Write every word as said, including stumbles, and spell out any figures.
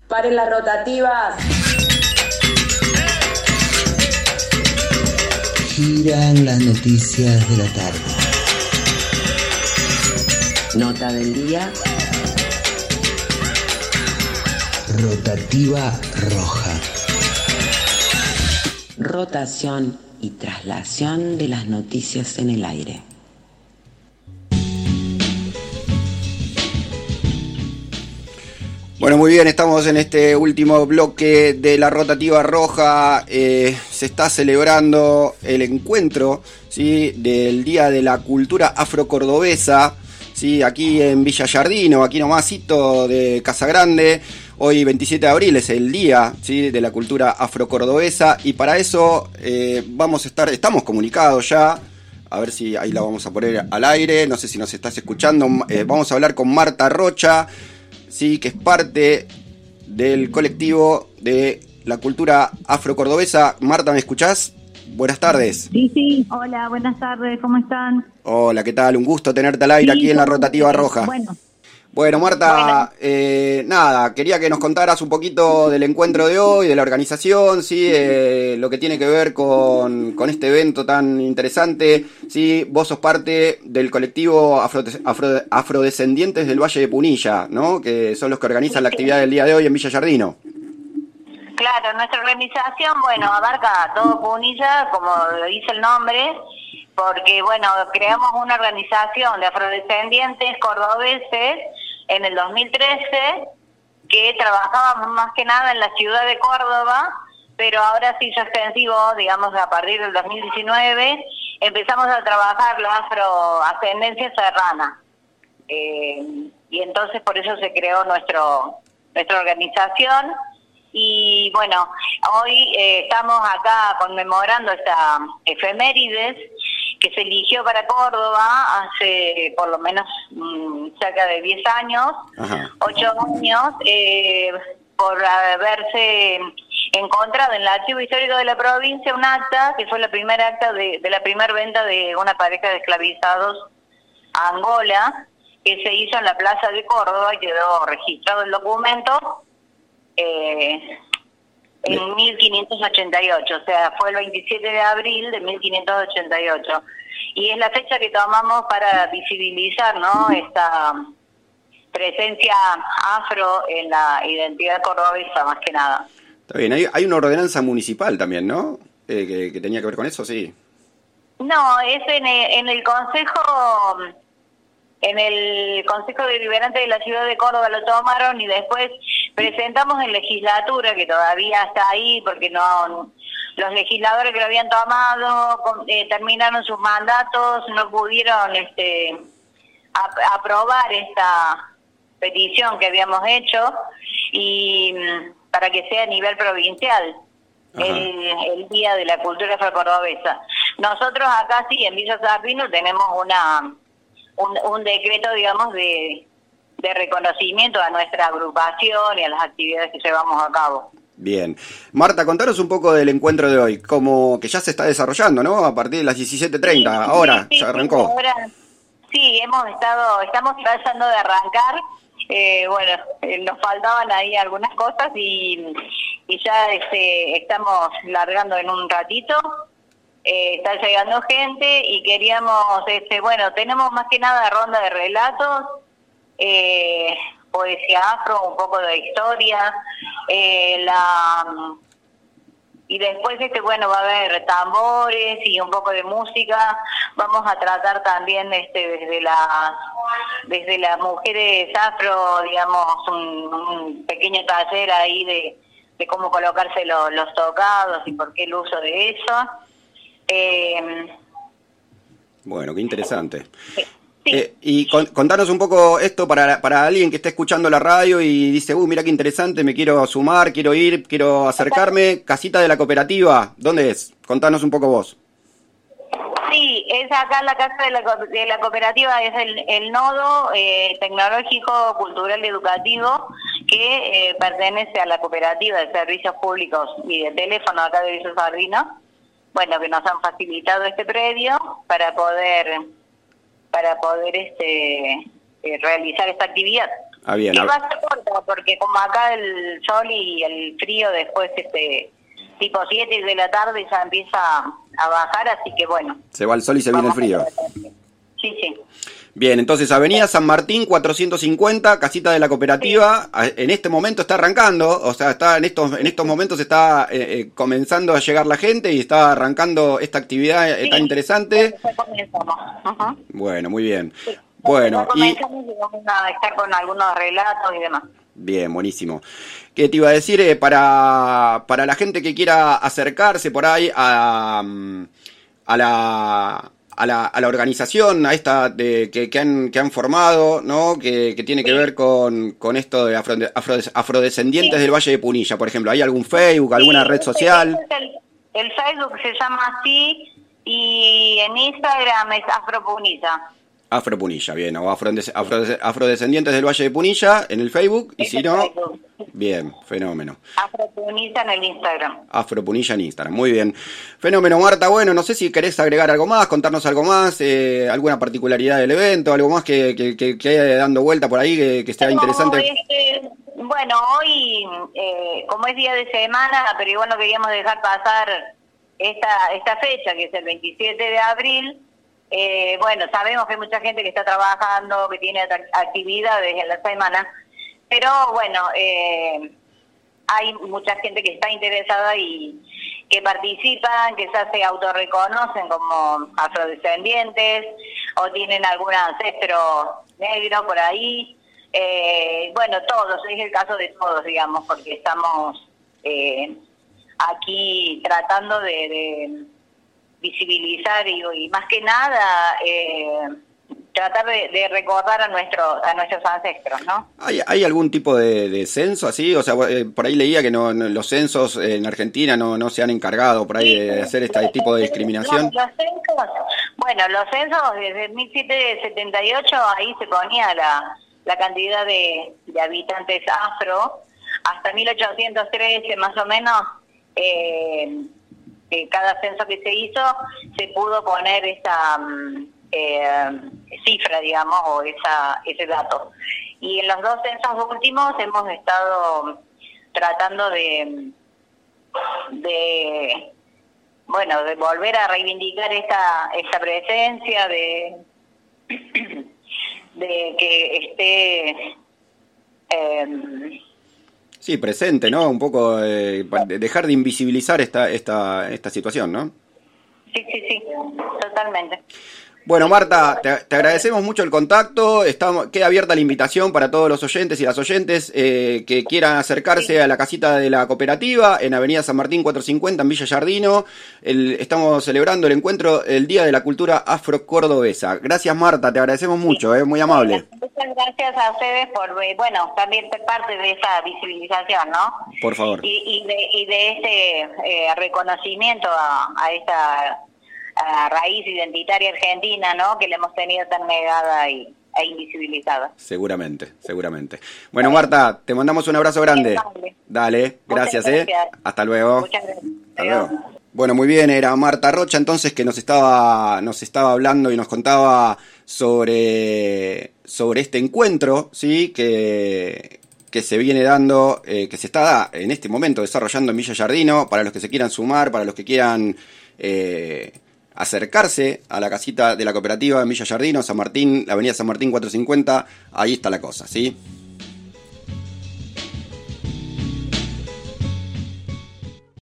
Paren las rotativas. Giran las noticias de la tarde. Nota del día. Rotativa roja. Rotación y traslación de las noticias en el aire. Bueno, muy bien, estamos en este último bloque de la rotativa roja. Eh, se está celebrando el encuentro, ¿sí?, del Día de la Cultura Afrocordobesa, ¿sí?, aquí en Villa Giardino, aquí nomásito de Casa Grande. Hoy veintisiete de abril es el Día, ¿sí?, de la Cultura Afrocordobesa, y para eso eh, vamos a estar, estamos comunicados ya. A ver si ahí la vamos a poner al aire, no sé si nos estás escuchando. Eh, vamos a hablar con Marta Rocha, sí, que es parte del colectivo de la cultura afrocordobesa. Marta, ¿me escuchás? Buenas tardes. Sí, sí, hola, buenas tardes, ¿cómo están? Hola, ¿qué tal? Un gusto tenerte al aire, sí, aquí en la rotativa roja. Bueno. Bueno, Marta, bueno. Eh, nada, quería que nos contaras un poquito del encuentro de hoy, de la organización, sí, eh, lo que tiene que ver con, con este evento tan interesante. Sí, vos sos parte del colectivo afro, afro, Afrodescendientes del Valle de Punilla, ¿no?, que son los que organizan la actividad del día de hoy en Villa Giardino. Claro, nuestra organización, bueno, abarca todo Punilla, como lo dice el nombre, porque, bueno, creamos una organización de afrodescendientes cordobeses en el dos mil trece, que trabajábamos más que nada en la ciudad de Córdoba, pero ahora sí ya extensivo, digamos, a partir del dos mil diecinueve, empezamos a trabajar la afroascendencia serrana. Eh, y entonces por eso se creó nuestro nuestra organización. Y bueno, hoy eh, estamos acá conmemorando esta efemérides que se eligió para Córdoba hace por lo menos mmm, cerca de diez años, Ajá. ocho años, eh, por haberse encontrado en el archivo histórico de la provincia un acta, que fue la primera acta de, de la primera venta de una pareja de esclavizados a Angola, que se hizo en la plaza de Córdoba y quedó registrado el documento eh, en mil quinientos ochenta y ocho, o sea, fue el veintisiete de abril de mil quinientos ochenta y ocho. Y es la fecha que tomamos para visibilizar, ¿no?, esta presencia afro en la identidad cordobesa, más que nada. Está bien, hay, hay una ordenanza municipal también, ¿no?, eh, que, que tenía que ver con eso, sí. No, es en el, en el Consejo... En el Consejo Deliberante de la Ciudad de Córdoba lo tomaron y después presentamos en legislatura, que todavía está ahí porque no los legisladores que lo habían tomado eh, terminaron sus mandatos, no pudieron este a, aprobar esta petición que habíamos hecho y para que sea a nivel provincial. El, el Día de la Cultura Afrocordobesa. Nosotros acá sí, en Villa Giardino, tenemos una... Un, un decreto, digamos, de, de reconocimiento a nuestra agrupación y a las actividades que llevamos a cabo. Bien. Marta, contanos un poco del encuentro de hoy, como que ya se está desarrollando, ¿no?, a partir de las diecisiete treinta, sí, ahora, sí, sí, ya arrancó. Sí, ahora, sí, hemos estado, estamos tratando de arrancar, eh, bueno, eh, nos faltaban ahí algunas cosas y, y ya este, estamos largando en un ratito. Eh, está llegando gente y queríamos, este, bueno, tenemos más que nada ronda de relatos, eh, poesía afro, un poco de historia, eh, la y después, este, bueno, va a haber tambores y un poco de música. Vamos a tratar también, este, desde las desde las mujeres afro, digamos, un, un pequeño taller ahí de, de cómo colocarse lo, los tocados y por qué el uso de eso. Eh, bueno, qué interesante. Sí. Eh, y con, contanos un poco esto para, para alguien que esté escuchando la radio y dice, uh, mira qué interesante, me quiero sumar, quiero ir, quiero acercarme. Casita de la Cooperativa, ¿dónde es? Contanos un poco vos. Sí, es acá en la Casa de la, de la Cooperativa, es el, el nodo eh, tecnológico, cultural y educativo que eh, pertenece a la Cooperativa de Servicios Públicos y de Teléfono acá de Villa Giardino. Bueno, que nos han facilitado este predio para poder para poder este eh, realizar esta actividad. Ah, bien. Que va a ser corto, porque como acá el sol y el frío después, este tipo siete de la tarde ya empieza a bajar, así que bueno. Se va el sol y se viene el frío. Sí, sí. Bien, entonces Avenida San Martín cuatrocientos cincuenta, casita de la cooperativa, sí. En este momento está arrancando, o sea, está en estos en estos momentos está eh, eh, comenzando a llegar la gente y está arrancando esta actividad sí, tan interesante. Uh-huh. Bueno, muy bien. Sí. Bueno, y vamos a estar con algunos relatos y demás. Bien, buenísimo. ¿Qué te iba a decir? Eh, para, para la gente que quiera acercarse por ahí a, a la... A la, a la organización, a esta de, que, que, han, que han formado, ¿no? Que, que tiene que ver con, con esto de afro, afro, afrodescendientes sí. del Valle de Punilla, por ejemplo. ¿Hay algún Facebook, alguna sí, red social? El, el Facebook se llama así y en Instagram es Afro Punilla. Afro Punilla, bien, o afro, afro, afrodescendientes del Valle de Punilla en el Facebook, y si no, Facebook. Bien, fenómeno. Afro Punilla en el Instagram. Afro Punilla en Instagram, muy bien. Fenómeno, Marta, bueno, no sé si querés agregar algo más, contarnos algo más, eh, alguna particularidad del evento, algo más que, que, que, que haya dando vuelta por ahí, que, que esté no, interesante. Este, bueno, hoy, eh, como es día de semana, pero igual no queríamos dejar pasar esta, esta fecha, que es el veintisiete de abril, Eh, bueno, sabemos que hay mucha gente que está trabajando, que tiene actividades en la semana, pero bueno, eh, hay mucha gente que está interesada y que participan, que ya se autorreconocen como afrodescendientes o tienen algún ancestro negro por ahí. Eh, bueno, todos, es el caso de todos, digamos, porque estamos eh, aquí tratando de... de visibilizar y, y más que nada eh, tratar de, de recordar a nuestros a nuestros ancestros, ¿no? ¿Hay, hay algún tipo de, de censo así? O sea, eh, por ahí leía que no, no los censos en Argentina no, no se han encargado por ahí sí, de hacer este sí, tipo de discriminación. No, los censos, bueno, los censos desde mil setecientos setenta y ocho ahí se ponía la, la cantidad de, de habitantes afro, hasta mil ochocientos trece más o menos, eh, Eh, cada censo que se hizo se pudo poner esa eh, cifra, digamos, o esa ese dato. Y en los dos censos últimos hemos estado tratando de, de bueno, de volver a reivindicar esta esta presencia, de, de que esté... Eh, Sí, presente, ¿no? Un poco eh, dejar de invisibilizar esta esta esta situación, ¿no? Sí, sí, sí, totalmente. Bueno, Marta, te, te agradecemos mucho el contacto. Estamos, queda abierta la invitación para todos los oyentes y las oyentes eh, que quieran acercarse sí. a la casita de la cooperativa en Avenida San Martín cuatrocientos cincuenta en Villa Giardino. El, estamos celebrando el encuentro, el Día de la Cultura Afro-Cordobesa. Gracias, Marta, te agradecemos mucho, sí. eh, muy amable. Muchas gracias a ustedes por, bueno, también ser parte de esa visibilización, ¿no? Por favor. Y, y, de, y de este eh, reconocimiento a, a esta... a raíz identitaria argentina, ¿no? Que le hemos tenido tan negada y, e invisibilizada. Seguramente, seguramente. Bueno, Marta, te mandamos un abrazo grande. Dale, gracias, gracias, ¿eh? Hasta luego. Muchas gracias. Hasta luego. Bueno, muy bien, era Marta Rocha entonces que nos estaba nos estaba hablando y nos contaba sobre sobre este encuentro, ¿sí? Que que se viene dando, eh, que se está en este momento desarrollando en Villa Giardino, para los que se quieran sumar, para los que quieran eh, acercarse a la casita de la cooperativa en Villa Giardino, San Martín, la avenida San Martín cuatrocientos cincuenta, ahí está la cosa, ¿sí?